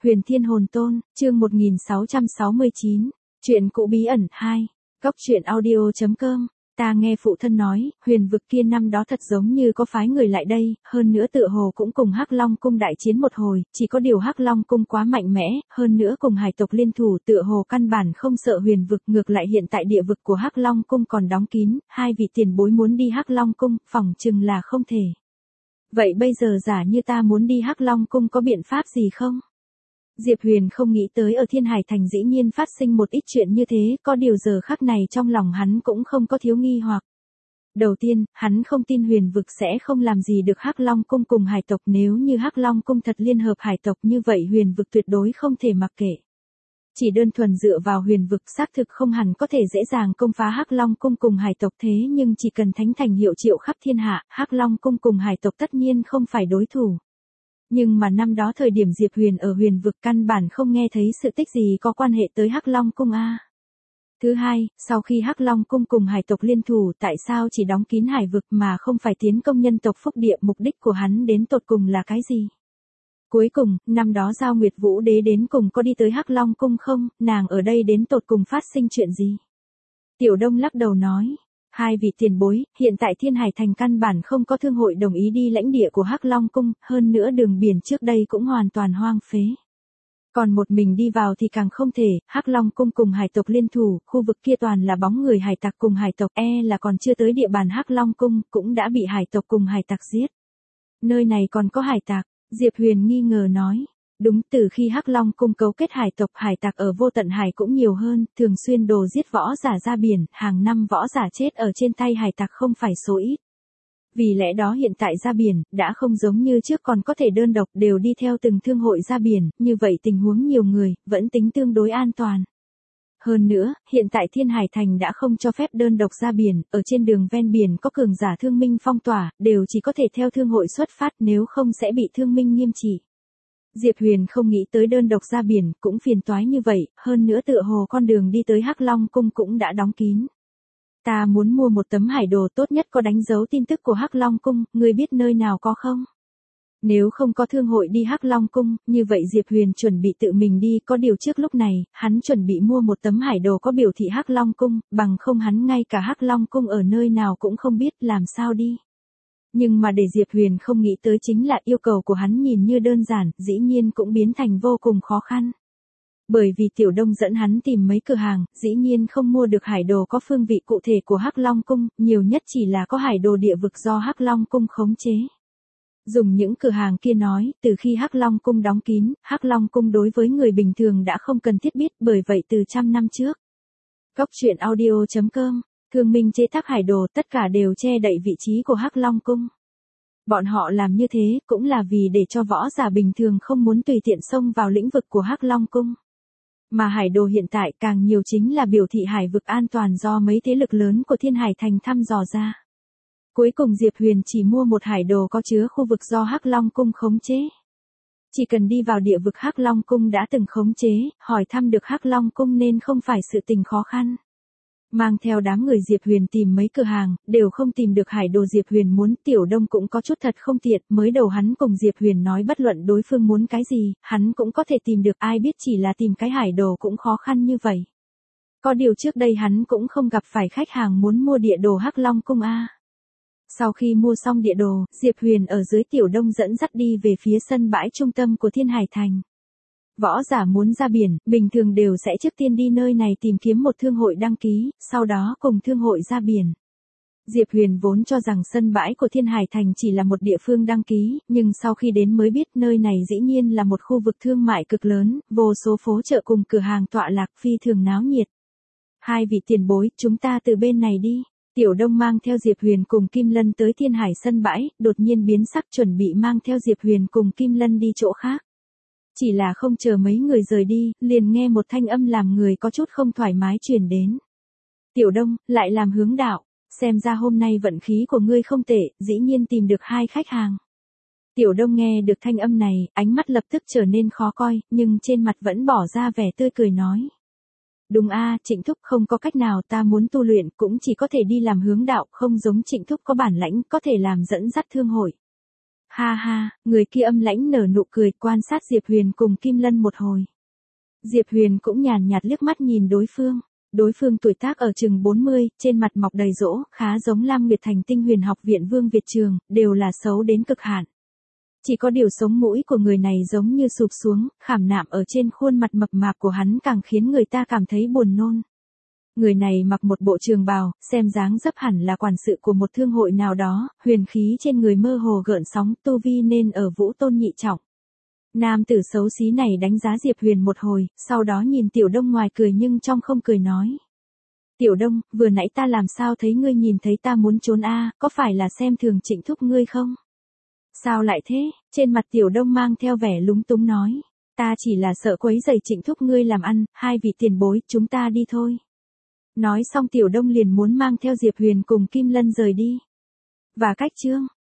Huyền Thiên Hồn Tôn, chương 1669, chuyện cũ bí ẩn 2, Cốc truyện audio.com. Ta nghe phụ thân nói, huyền vực kia năm đó thật giống như có phái người lại đây, hơn nữa tựa hồ cũng cùng Hắc Long cung đại chiến một hồi, chỉ có điều Hắc Long cung quá mạnh mẽ, hơn nữa cùng hải tộc liên thủ tựa hồ căn bản không sợ huyền vực, ngược lại hiện tại địa vực của Hắc Long cung còn đóng kín, hai vị tiền bối muốn đi Hắc Long cung, phỏng chừng là không thể. Vậy bây giờ giả như ta muốn đi Hắc Long cung có biện pháp gì không? Diệp Huyền không nghĩ tới ở Thiên Hải Thành dĩ nhiên phát sinh một ít chuyện như thế, có điều giờ khắc này trong lòng hắn cũng không có thiếu nghi hoặc. Đầu tiên, hắn không tin huyền vực sẽ không làm gì được Hắc Long cung cùng hải tộc, nếu như Hắc Long cung thật liên hợp hải tộc như vậy huyền vực tuyệt đối không thể mặc kệ. Chỉ đơn thuần dựa vào huyền vực xác thực không hẳn có thể dễ dàng công phá Hắc Long cung cùng hải tộc, thế nhưng chỉ cần thánh thành hiệu triệu khắp thiên hạ, Hắc Long cung cùng hải tộc tất nhiên không phải đối thủ. Nhưng mà năm đó thời điểm Diệp Huyền ở huyền vực căn bản không nghe thấy sự tích gì có quan hệ tới Hắc Long cung a. Thứ hai, sau khi Hắc Long cung cùng hải tộc liên thủ, tại sao chỉ đóng kín hải vực mà không phải tiến công nhân tộc phúc địa, mục đích của hắn đến tột cùng là cái gì? Cuối cùng, năm đó Giao Nguyệt Vũ Đế đến cùng có đi tới Hắc Long cung không, nàng ở đây đến tột cùng phát sinh chuyện gì? Tiểu Đông lắc đầu nói, hai vị tiền bối, hiện tại Thiên Hải Thành căn bản không có thương hội đồng ý đi lãnh địa của Hắc Long cung, hơn nữa đường biển trước đây cũng hoàn toàn hoang phế. Còn một mình đi vào thì càng không thể, Hắc Long cung cùng hải tộc liên thủ, khu vực kia toàn là bóng người hải tặc cùng hải tộc, là còn chưa tới địa bàn Hắc Long cung, cũng đã bị hải tộc cùng hải tặc giết. Nơi này còn có hải tặc, Diệp Huyền nghi ngờ nói. Đúng, từ khi Hắc Long cung cấu kết hải tộc, hải tặc ở Vô Tận Hải cũng nhiều hơn, thường xuyên đồ giết võ giả ra biển, hàng năm võ giả chết ở trên tay hải tặc không phải số ít. Vì lẽ đó hiện tại ra biển, đã không giống như trước còn có thể đơn độc đều đi theo từng thương hội ra biển, như vậy tình huống nhiều người, vẫn tính tương đối an toàn. Hơn nữa, hiện tại Thiên Hải Thành đã không cho phép đơn độc ra biển, ở trên đường ven biển có cường giả thương minh phong tỏa, đều chỉ có thể theo thương hội xuất phát, nếu không sẽ bị thương minh nghiêm trị. Diệp Huyền không nghĩ tới đơn độc ra biển cũng phiền toái như vậy, hơn nữa tựa hồ con đường đi tới Hắc Long cung cũng đã đóng kín. Ta muốn mua một tấm hải đồ, tốt nhất có đánh dấu tin tức của Hắc Long cung, ngươi biết nơi nào có không? Nếu không có thương hội đi Hắc Long cung, như vậy Diệp Huyền chuẩn bị tự mình đi, có điều trước lúc này, hắn chuẩn bị mua một tấm hải đồ có biểu thị Hắc Long cung, bằng không hắn ngay cả Hắc Long cung ở nơi nào cũng không biết, làm sao đi. Nhưng mà để Diệp Huyền không nghĩ tới chính là yêu cầu của hắn nhìn như đơn giản, dĩ nhiên cũng biến thành vô cùng khó khăn. Bởi vì Tiểu Đông dẫn hắn tìm mấy cửa hàng, dĩ nhiên không mua được hải đồ có phương vị cụ thể của Hắc Long cung, nhiều nhất chỉ là có hải đồ địa vực do Hắc Long cung khống chế. Dùng những cửa hàng kia nói, từ khi Hắc Long cung đóng kín, Hắc Long cung đối với người bình thường đã không cần thiết biết, bởi vậy từ trăm năm trước. Cốc truyện audio.com, Thương Minh chế tác hải đồ tất cả đều che đậy vị trí của Hắc Long cung. Bọn họ làm như thế cũng là vì để cho võ giả bình thường không muốn tùy tiện xông vào lĩnh vực của Hắc Long cung. Mà hải đồ hiện tại càng nhiều chính là biểu thị hải vực an toàn do mấy thế lực lớn của Thiên Hải Thành thăm dò ra. Cuối cùng Diệp Huyền chỉ mua một hải đồ có chứa khu vực do Hắc Long cung khống chế. Chỉ cần đi vào địa vực Hắc Long cung đã từng khống chế, hỏi thăm được Hắc Long cung nên không phải sự tình khó khăn. Mang theo đám người Diệp Huyền tìm mấy cửa hàng, đều không tìm được hải đồ Diệp Huyền muốn, Tiểu Đông cũng có chút thật không tiện, mới đầu hắn cùng Diệp Huyền nói bất luận đối phương muốn cái gì, hắn cũng có thể tìm được, ai biết chỉ là tìm cái hải đồ cũng khó khăn như vậy. Có điều trước đây hắn cũng không gặp phải khách hàng muốn mua địa đồ Hắc Long cung a. Sau khi mua xong địa đồ, Diệp Huyền ở dưới Tiểu Đông dẫn dắt đi về phía sân bãi trung tâm của Thiên Hải Thành. Võ giả muốn ra biển, bình thường đều sẽ trước tiên đi nơi này tìm kiếm một thương hội đăng ký, sau đó cùng thương hội ra biển. Diệp Huyền vốn cho rằng sân bãi của Thiên Hải Thành chỉ là một địa phương đăng ký, nhưng sau khi đến mới biết nơi này dĩ nhiên là một khu vực thương mại cực lớn, vô số phố chợ cùng cửa hàng tọa lạc phi thường náo nhiệt. Hai vị tiền bối, chúng ta từ bên này đi. Tiểu Đông mang theo Diệp Huyền cùng Kim Lân tới Thiên Hải sân bãi, đột nhiên biến sắc chuẩn bị mang theo Diệp Huyền cùng Kim Lân đi chỗ khác. Chỉ là không chờ mấy người rời đi, liền nghe một thanh âm làm người có chút không thoải mái truyền đến. Tiểu Đông, lại làm hướng đạo, xem ra hôm nay vận khí của ngươi không tệ, dĩ nhiên tìm được hai khách hàng. Tiểu Đông nghe được thanh âm này, ánh mắt lập tức trở nên khó coi, nhưng trên mặt vẫn bỏ ra vẻ tươi cười nói. Đúng a, Trịnh Thúc, không có cách nào, ta muốn tu luyện cũng chỉ có thể đi làm hướng đạo, không giống Trịnh Thúc có bản lãnh có thể làm dẫn dắt thương hội. Ha ha, người kia âm lãnh nở nụ cười quan sát Diệp Huyền cùng Kim Lân một hồi. Diệp Huyền cũng nhàn nhạt liếc mắt nhìn đối phương. Đối phương tuổi tác ở chừng 40, trên mặt mọc đầy rỗ, khá giống Lam Nguyệt Thành Tinh Huyền Học viện Vương Việt Trường, đều là xấu đến cực hạn. Chỉ có điều sống mũi của người này giống như sụp xuống, khảm nạm ở trên khuôn mặt mập mạp của hắn càng khiến người ta cảm thấy buồn nôn. Người này mặc một bộ trường bào, xem dáng dấp hẳn là quản sự của một thương hội nào đó, huyền khí trên người mơ hồ gợn sóng, tu vi nên ở vũ tôn nhị trọng. Nam tử xấu xí này đánh giá Diệp Huyền một hồi, sau đó nhìn Tiểu Đông ngoài cười nhưng trong không cười nói. Tiểu Đông, vừa nãy ta làm sao thấy ngươi nhìn thấy ta muốn trốn a, có phải là xem thường Trịnh thúc ngươi không? Sao lại thế? Trên mặt Tiểu Đông mang theo vẻ lúng túng nói. Ta chỉ là sợ quấy rầy Trịnh thúc ngươi làm ăn, hai vị tiền bối, chúng ta đi thôi. Nói xong Tiểu Đông liền muốn mang theo Diệp Huyền cùng Kim Lân rời đi. Và cách chương